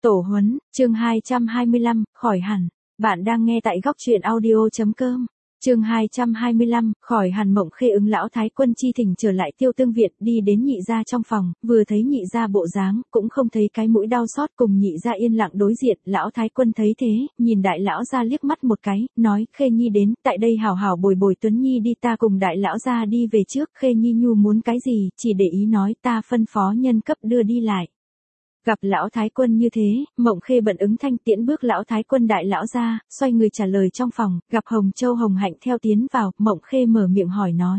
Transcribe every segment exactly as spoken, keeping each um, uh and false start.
Tổ huấn, chương hai trăm hai mươi lăm, khỏi hẳn. Bạn đang nghe tại góc truyện audio chấm com. Chương hai trăm hai mươi lăm, khỏi hẳn. Mộng Khê ứng lão thái quân chi thỉnh trở lại Tiêu Tương viện, đi đến nhị gia trong phòng, vừa thấy nhị gia bộ dáng, cũng không thấy cái mũi đau xót, cùng nhị gia yên lặng đối diện. Lão thái quân thấy thế, nhìn đại lão gia liếc mắt một cái, nói: Khê nhi đến, tại đây hảo hảo bồi bồi Tuấn nhi đi, ta cùng đại lão gia đi về trước. Khê nhi nhu muốn cái gì, chỉ để ý nói, ta phân phó nhân cấp đưa đi lại. Gặp lão thái quân như thế, Mộng Khê bận ứng thanh tiễn bước lão thái quân đại lão ra, xoay người trả lời trong phòng, gặp Hồng Châu Hồng Hạnh theo tiến vào, Mộng Khê mở miệng hỏi nói.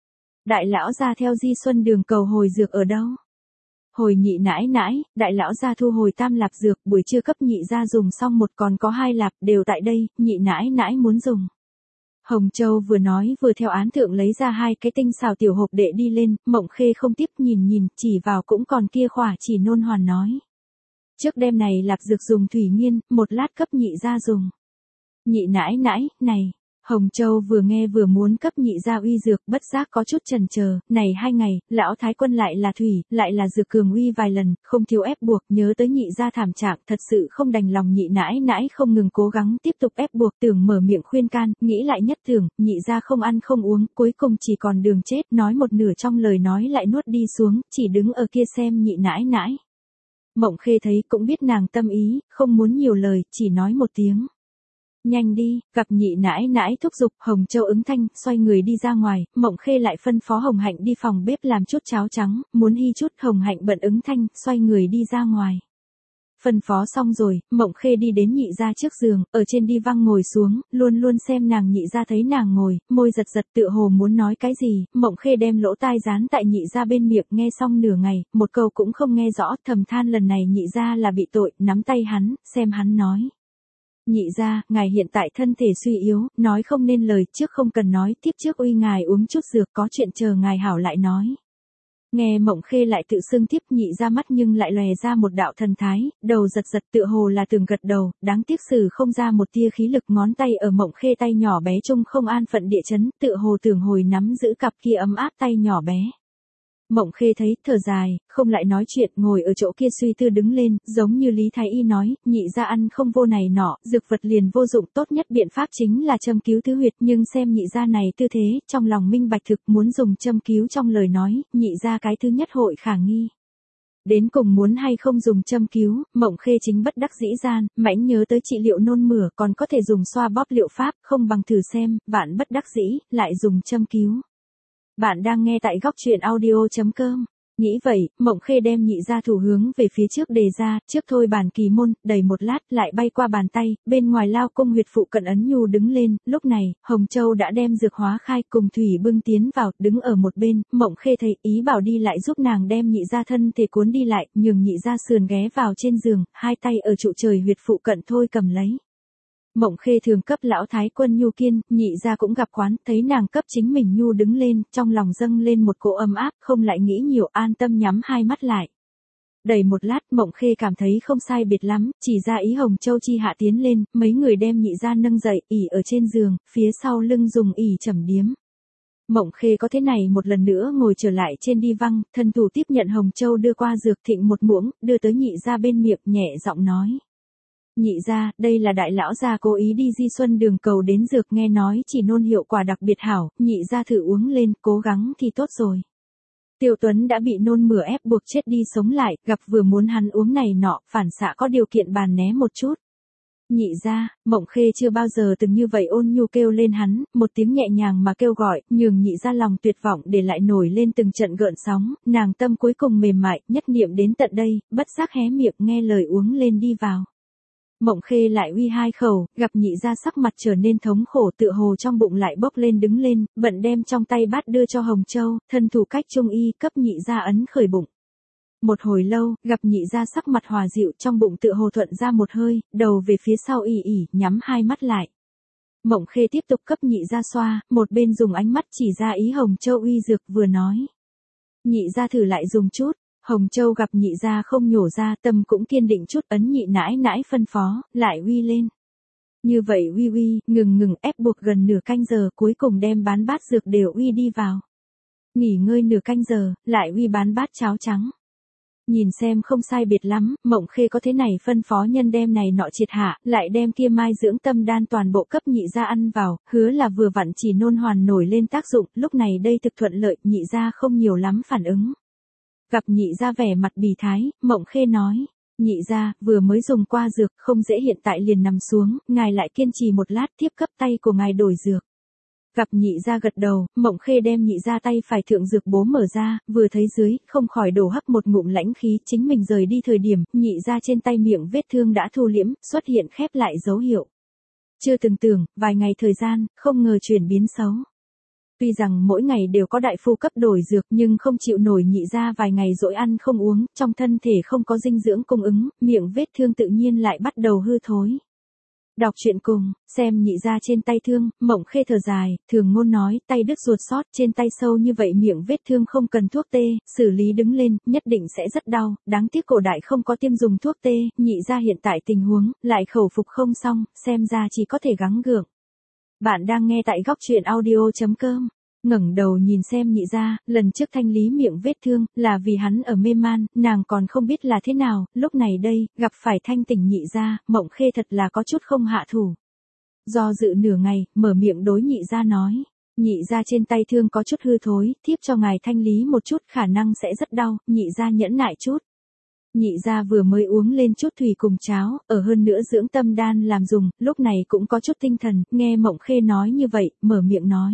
Đại lão ra theo Di Xuân đường cầu hồi dược ở đâu? Hồi nhị nãi nãi, đại lão ra thu hồi tam lạp dược, buổi trưa cấp nhị ra dùng xong một còn có hai lạp, đều tại đây, nhị nãi nãi muốn dùng. Hồng Châu vừa nói vừa theo án thượng lấy ra hai cái tinh xào tiểu hộp đệ đi lên, Mộng Khê không tiếp nhìn nhìn, chỉ vào cũng còn kia khỏa chỉ nôn hoàn nói. Trước đêm này lạp dược dùng thủy nghiên, một lát cấp nhị ra dùng. Nhị nãi nãi, này. Hồng Châu vừa nghe vừa muốn cấp nhị ra uy dược, bất giác có chút chần chờ, này hai ngày, lão thái quân lại là thủy, lại là dược cường uy vài lần, không thiếu ép buộc, nhớ tới nhị ra thảm trạng, thật sự không đành lòng. Nhị nãi nãi không ngừng cố gắng tiếp tục ép buộc, tưởng mở miệng khuyên can, nghĩ lại nhất tưởng, nhị ra không ăn không uống, cuối cùng chỉ còn đường chết, nói một nửa trong lời nói lại nuốt đi xuống, chỉ đứng ở kia xem nhị nãi nãi. Mộng Khê thấy cũng biết nàng tâm ý, không muốn nhiều lời, chỉ nói một tiếng. Nhanh đi, gặp nhị nãi nãi thúc giục, Hồng Châu ứng thanh, xoay người đi ra ngoài, Mộng Khê lại phân phó Hồng Hạnh đi phòng bếp làm chút cháo trắng, muốn hy chút, Hồng Hạnh bận ứng thanh, xoay người đi ra ngoài. Phân phó xong rồi, Mộng Khê đi đến nhị gia trước giường, ở trên đi văng ngồi xuống, luôn luôn xem nàng nhị gia thấy nàng ngồi, môi giật giật tựa hồ muốn nói cái gì, Mộng Khê đem lỗ tai dán tại nhị gia bên miệng, nghe xong nửa ngày, một câu cũng không nghe rõ, thầm than lần này nhị gia là bị tội, nắm tay hắn, xem hắn nói. Nhị gia, ngài hiện tại thân thể suy yếu, nói không nên lời, trước không cần nói, tiếp trước uy ngài uống chút dược, có chuyện chờ ngài hảo lại nói. Nghe Mộng Khê lại tự xưng tiếp, nhị ra mắt nhưng lại lòe ra một đạo thần thái, đầu giật giật tựa hồ là tưởng gật đầu, đáng tiếc sử không ra một tia khí lực, ngón tay ở Mộng Khê tay nhỏ bé trông không an phận địa chấn, tựa hồ tưởng hồi nắm giữ cặp kia ấm áp tay nhỏ bé. Mộng Khê thấy, thở dài, không lại nói chuyện, ngồi ở chỗ kia suy tư đứng lên, giống như Lý Thái Y nói, nhị ra ăn không vô này nọ, dược vật liền vô dụng, tốt nhất biện pháp chính là châm cứu tứ huyệt, nhưng xem nhị ra này tư thế, trong lòng minh bạch thực muốn dùng châm cứu trong lời nói, nhị ra cái thứ nhất hội khả nghi. Đến cùng muốn hay không dùng châm cứu, Mộng Khê chính bất đắc dĩ gian, mãnh nhớ tới trị liệu nôn mửa còn có thể dùng xoa bóp liệu pháp, không bằng thử xem, vạn bất đắc dĩ, lại dùng châm cứu. Bạn đang nghe tại góc truyện audio chấm com. Nghĩ vậy, Mộng Khê đem nhị ra thủ hướng về phía trước đề ra, trước thôi bàn kỳ môn, đầy một lát, lại bay qua bàn tay, bên ngoài lao cung huyệt phụ cận ấn nhu đứng lên, lúc này, Hồng Châu đã đem dược hóa khai cùng thủy bưng tiến vào, đứng ở một bên, Mộng Khê thấy ý bảo đi lại giúp nàng đem nhị ra thân thể cuốn đi lại, nhường nhị ra sườn ghé vào trên giường, hai tay ở trụ trời huyệt phụ cận thôi cầm lấy. Mộng Khê thường cấp lão thái quân nhu kiên, nhị ra cũng gặp quán, thấy nàng cấp chính mình nhu đứng lên, trong lòng dâng lên một cỗ ấm áp, không lại nghĩ nhiều, an tâm nhắm hai mắt lại. Đầy một lát, Mộng Khê cảm thấy không sai biệt lắm, chỉ ra ý Hồng Châu chi hạ tiến lên, mấy người đem nhị ra nâng dậy, ỉ ở trên giường, phía sau lưng dùng ỉ chẩm điếm. Mộng Khê có thế này một lần nữa ngồi trở lại trên đi văng, thân thủ tiếp nhận Hồng Châu đưa qua dược thịnh một muỗng, đưa tới nhị ra bên miệng, nhẹ giọng nói. Nhị ra, đây là đại lão gia cố ý đi Di Xuân đường cầu đến dược, nghe nói chỉ nôn hiệu quả đặc biệt hảo, nhị ra thử uống lên, cố gắng thì tốt rồi. Tiêu Tuấn đã bị nôn mửa ép buộc chết đi sống lại, gặp vừa muốn hắn uống này nọ, phản xạ có điều kiện bàn né một chút. Nhị ra, Mộng Khê chưa bao giờ từng như vậy ôn nhu kêu lên hắn, một tiếng nhẹ nhàng mà kêu gọi, nhường nhị ra lòng tuyệt vọng để lại nổi lên từng trận gợn sóng, nàng tâm cuối cùng mềm mại, nhất niệm đến tận đây, bất giác hé miệng nghe lời uống lên đi vào. Mộng Khê lại uy hai khẩu, gặp nhị ra sắc mặt trở nên thống khổ tựa hồ trong bụng lại bốc lên đứng lên, bận đem trong tay bát đưa cho Hồng Châu, thân thủ cách trung y cấp nhị ra ấn khởi bụng. Một hồi lâu, gặp nhị ra sắc mặt hòa dịu trong bụng tựa hồ thuận ra một hơi, đầu về phía sau ỉ ỉ, nhắm hai mắt lại. Mộng Khê tiếp tục cấp nhị ra xoa, một bên dùng ánh mắt chỉ ra ý Hồng Châu uy dược vừa nói. Nhị ra thử lại dùng chút. Hồng Châu gặp nhị ra không nhổ ra, tâm cũng kiên định chút, ấn nhị nãi nãi phân phó, lại uy lên. Như vậy uy uy, ngừng ngừng ép buộc gần nửa canh giờ, cuối cùng đem bán bát dược đều uy đi vào. Nghỉ ngơi nửa canh giờ, lại uy bán bát cháo trắng. Nhìn xem không sai biệt lắm, Mộng Khê có thế này phân phó nhân đem này nọ triệt hạ, lại đem kia mai dưỡng tâm đan toàn bộ cấp nhị gia ăn vào, hứa là vừa vặn chỉ nôn hoàn nổi lên tác dụng, lúc này đây thực thuận lợi, nhị gia không nhiều lắm phản ứng. Gặp nhị gia vẻ mặt bì thái, Mộng Khê nói, nhị gia, vừa mới dùng qua dược, không dễ hiện tại liền nằm xuống, ngài lại kiên trì một lát tiếp cấp tay của ngài đổi dược. Gặp nhị gia gật đầu, Mộng Khê đem nhị gia tay phải thượng dược bố mở ra, vừa thấy dưới, không khỏi đổ hấp một ngụm lãnh khí, chính mình rời đi thời điểm, nhị gia trên tay miệng vết thương đã thu liễm, xuất hiện khép lại dấu hiệu. Chưa từng tưởng, vài ngày thời gian, không ngờ chuyển biến xấu. Tuy rằng mỗi ngày đều có đại phu cấp đổi dược nhưng không chịu nổi nhị gia vài ngày dỗi ăn không uống, trong thân thể không có dinh dưỡng cung ứng, miệng vết thương tự nhiên lại bắt đầu hư thối. Đọc truyện cùng, xem nhị gia trên tay thương, Mộng Khê thở dài, thường ngôn nói, tay đứt ruột sót, trên tay sâu như vậy miệng vết thương không cần thuốc tê, xử lý đứng lên, nhất định sẽ rất đau, đáng tiếc cổ đại không có tiêm dùng thuốc tê, nhị gia hiện tại tình huống, lại khẩu phục không xong, xem ra chỉ có thể gắng gượng. Bạn đang nghe tại góc truyện audio chấm com. Ngẩng đầu nhìn xem nhị gia, lần trước thanh lý miệng vết thương, là vì hắn ở mê man, nàng còn không biết là thế nào, lúc này đây, gặp phải thanh tỉnh nhị gia, Mộng Khê thật là có chút không hạ thủ. Do dự nửa ngày, mở miệng đối nhị gia nói, nhị gia trên tay thương có chút hư thối, tiếp cho ngài thanh lý một chút khả năng sẽ rất đau, nhị gia nhẫn nại chút. Nhị gia vừa mới uống lên chút thủy cùng cháo, ở hơn nữa dưỡng tâm đan làm dùng, lúc này cũng có chút tinh thần, nghe Mộng Khê nói như vậy, mở miệng nói.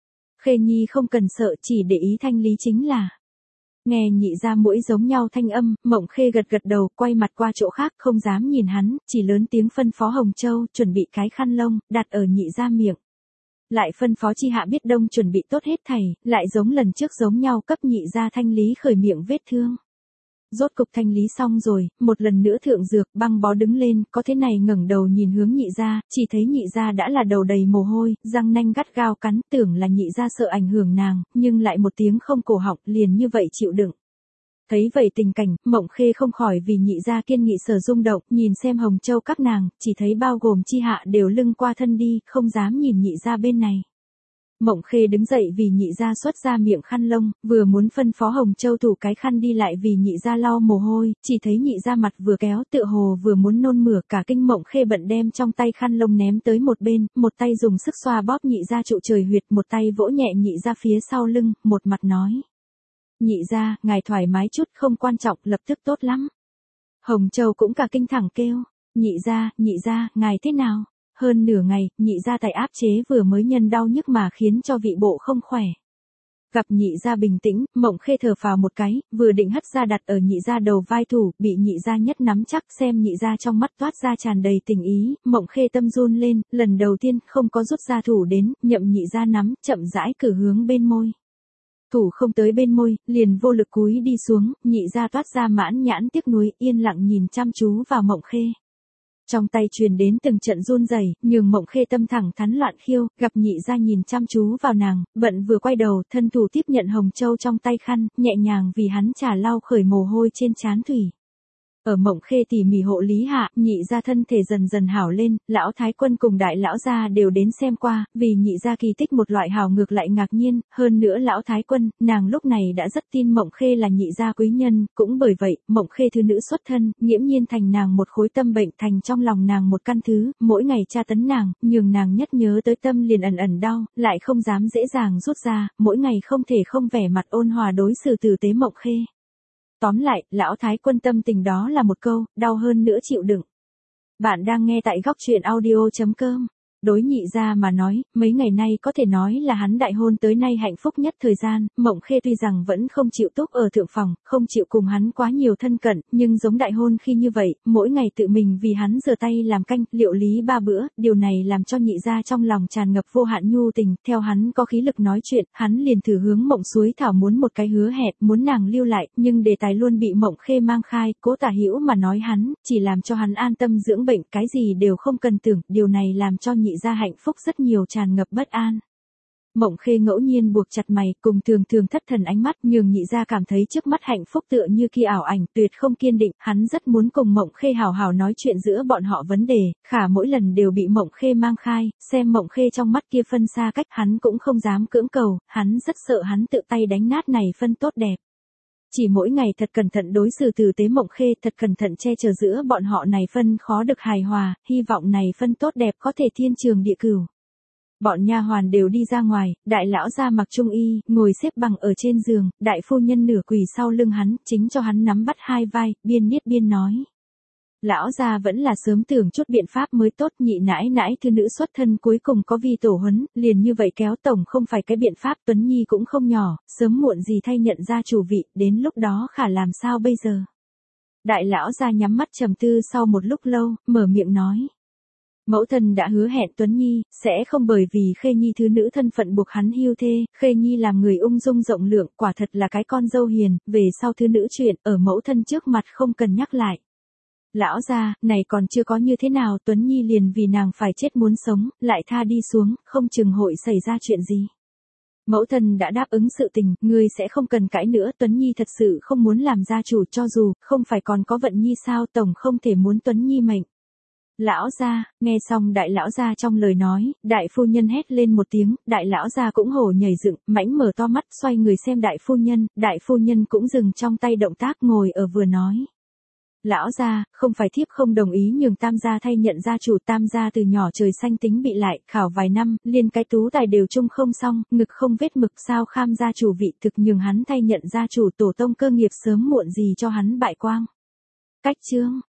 Khê nhi không cần sợ, chỉ để ý thanh lý chính là. Nghe nhị gia mỗi giống nhau thanh âm, Mộng Khê gật gật đầu, quay mặt qua chỗ khác, không dám nhìn hắn, chỉ lớn tiếng phân phó Hồng Châu, chuẩn bị cái khăn lông, đặt ở nhị gia miệng. Lại phân phó Chi Hạ biết đông chuẩn bị tốt hết thảy, lại giống lần trước giống nhau cấp nhị gia thanh lý khởi miệng vết thương. Rốt cục thanh lý xong rồi, một lần nữa thượng dược, băng bó đứng lên, có thế này ngẩng đầu nhìn hướng nhị gia, chỉ thấy nhị gia đã là đầu đầy mồ hôi, răng nanh gắt gao cắn, tưởng là nhị gia sợ ảnh hưởng nàng, nhưng lại một tiếng không cổ họng, liền như vậy chịu đựng. Thấy vậy tình cảnh, Mộng Khê không khỏi vì nhị gia kiên nghị sở rung động, nhìn xem Hồng Châu các nàng, chỉ thấy bao gồm Chi Hạ đều lưng qua thân đi, không dám nhìn nhị gia bên này. Mộng Khê đứng dậy vì nhị gia xuất ra miệng khăn lông, vừa muốn phân phó Hồng Châu thủ cái khăn đi lại vì nhị gia lau mồ hôi, chỉ thấy nhị gia mặt vừa kéo tựa hồ vừa muốn nôn mửa, cả kinh Mộng Khê bận đem trong tay khăn lông ném tới một bên, một tay dùng sức xoa bóp nhị gia trụ trời huyệt, một tay vỗ nhẹ nhị gia phía sau lưng, một mặt nói. Nhị gia, ngài thoải mái chút, không quan trọng, lập tức tốt lắm. Hồng Châu cũng cả kinh thẳng kêu, nhị gia, nhị gia, ngài thế nào? Hơn nửa ngày, nhị gia tài áp chế vừa mới nhân đau nhức mà khiến cho vị bộ không khỏe. Gặp nhị gia bình tĩnh, Mộng Khê thở phào một cái, vừa định hất ra đặt ở nhị gia đầu vai thủ, bị nhị gia nhất nắm chắc, xem nhị gia trong mắt toát ra tràn đầy tình ý, Mộng Khê tâm run lên, lần đầu tiên không có rút ra thủ đến, nhậm nhị gia nắm, chậm rãi cử hướng bên môi. Thủ không tới bên môi, liền vô lực cúi đi xuống, nhị gia toát ra mãn nhãn tiếc nuối, yên lặng nhìn chăm chú vào Mộng Khê. Trong tay truyền đến từng trận run rẩy, nhường Mộng Khê tâm thẳng thắn loạn khiêu, gặp nhị gia nhìn chăm chú vào nàng, bận vừa quay đầu, thân thủ tiếp nhận Hồng Châu trong tay khăn, nhẹ nhàng vì hắn trà lau khởi mồ hôi trên trán thủy. Ở Mộng Khê tỉ mỉ hộ lý hạ, nhị gia thân thể dần dần hảo lên, lão thái quân cùng đại lão gia đều đến xem qua, vì nhị gia kỳ tích một loại hào ngược lại ngạc nhiên, hơn nữa lão thái quân, nàng lúc này đã rất tin Mộng Khê là nhị gia quý nhân, cũng bởi vậy, Mộng Khê thứ nữ xuất thân, nghiễm nhiên thành nàng một khối tâm bệnh, thành trong lòng nàng một căn thứ, mỗi ngày tra tấn nàng, nhường nàng nhất nhớ tới tâm liền ẩn ẩn đau, lại không dám dễ dàng rút ra, mỗi ngày không thể không vẻ mặt ôn hòa đối xử tử tế Mộng Khê. Tóm lại, lão thái quân tâm tình đó là một câu, đau hơn nữa chịu đựng. Bạn đang nghe tại góc truyện audio chấm com. Đối nhị gia mà nói, mấy ngày nay có thể nói là hắn đại hôn tới nay hạnh phúc nhất thời gian, Mộng Khê tuy rằng vẫn không chịu túc ở thượng phòng, không chịu cùng hắn quá nhiều thân cận, nhưng giống đại hôn khi như vậy, mỗi ngày tự mình vì hắn rửa tay làm canh, liệu lý ba bữa, điều này làm cho nhị gia trong lòng tràn ngập vô hạn nhu tình, theo hắn có khí lực nói chuyện, hắn liền thử hướng Mộng Suối Thảo muốn một cái hứa hẹn, muốn nàng lưu lại, nhưng đề tài luôn bị Mộng Khê mang khai, cố tả hữu mà nói hắn, chỉ làm cho hắn an tâm dưỡng bệnh, cái gì đều không cần tưởng, điều này làm cho nhị gia hạnh phúc rất nhiều tràn ngập bất an. Mộng Khê ngẫu nhiên buộc chặt mày, cùng thường thường thất thần ánh mắt, nhường nhị gia cảm thấy trước mắt hạnh phúc tựa như kia ảo ảnh, tuyệt không kiên định, hắn rất muốn cùng Mộng Khê hào hào nói chuyện giữa bọn họ vấn đề, khả mỗi lần đều bị Mộng Khê mang khai, xem Mộng Khê trong mắt kia phân xa cách, hắn cũng không dám cưỡng cầu, hắn rất sợ hắn tự tay đánh nát này phân tốt đẹp. Chỉ mỗi ngày thật cẩn thận đối xử tử tế Mộng Khê, thật cẩn thận che chở giữa bọn họ này phân khó được hài hòa, hy vọng này phân tốt đẹp có thể thiên trường địa cửu. Bọn nha hoàn đều đi ra ngoài, đại lão gia mặc trung y, ngồi xếp bằng ở trên giường, đại phu nhân nửa quỳ sau lưng hắn, chính cho hắn nắm bắt hai vai, biên niết biên nói. Lão gia vẫn là sớm tưởng chút biện pháp mới tốt, nhị nãi nãi thư nữ xuất thân cuối cùng có vi tổ huấn, liền như vậy kéo tổng không phải cái biện pháp. Tuấn Nhi cũng không nhỏ, sớm muộn gì thay nhận ra chủ vị, đến lúc đó khả làm sao bây giờ. Đại lão gia nhắm mắt trầm tư sau một lúc lâu, mở miệng nói. Mẫu thân đã hứa hẹn Tuấn Nhi, sẽ không bởi vì Khê Nhi thứ nữ thân phận buộc hắn hưu thê, Khê Nhi làm người ung dung rộng lượng, quả thật là cái con dâu hiền, về sau thứ nữ chuyện, ở mẫu thân trước mặt không cần nhắc lại. Lão gia, này còn chưa có như thế nào, Tuấn Nhi liền vì nàng phải chết muốn sống, lại tha đi xuống, không chừng hội xảy ra chuyện gì. Mẫu thân đã đáp ứng sự tình, ngươi sẽ không cần cãi nữa, Tuấn Nhi thật sự không muốn làm gia chủ, cho dù, không phải còn có Vận Nhi sao, tổng không thể muốn Tuấn Nhi mệnh. Lão gia, nghe xong đại lão gia trong lời nói, đại phu nhân hét lên một tiếng, đại lão gia cũng hổ nhảy dựng, mãnh mở to mắt xoay người xem đại phu nhân, đại phu nhân cũng dừng trong tay động tác ngồi ở vừa nói. Lão gia, không phải thiếp không đồng ý nhường Tam gia thay nhận gia chủ, Tam gia từ nhỏ trời xanh tính bị lại, khảo vài năm, liên cái tú tài đều chung không xong, ngực không vết mực, sao kham gia chủ vị, thực nhường hắn thay nhận gia chủ, tổ tông cơ nghiệp sớm muộn gì cho hắn bại quang. Cách chương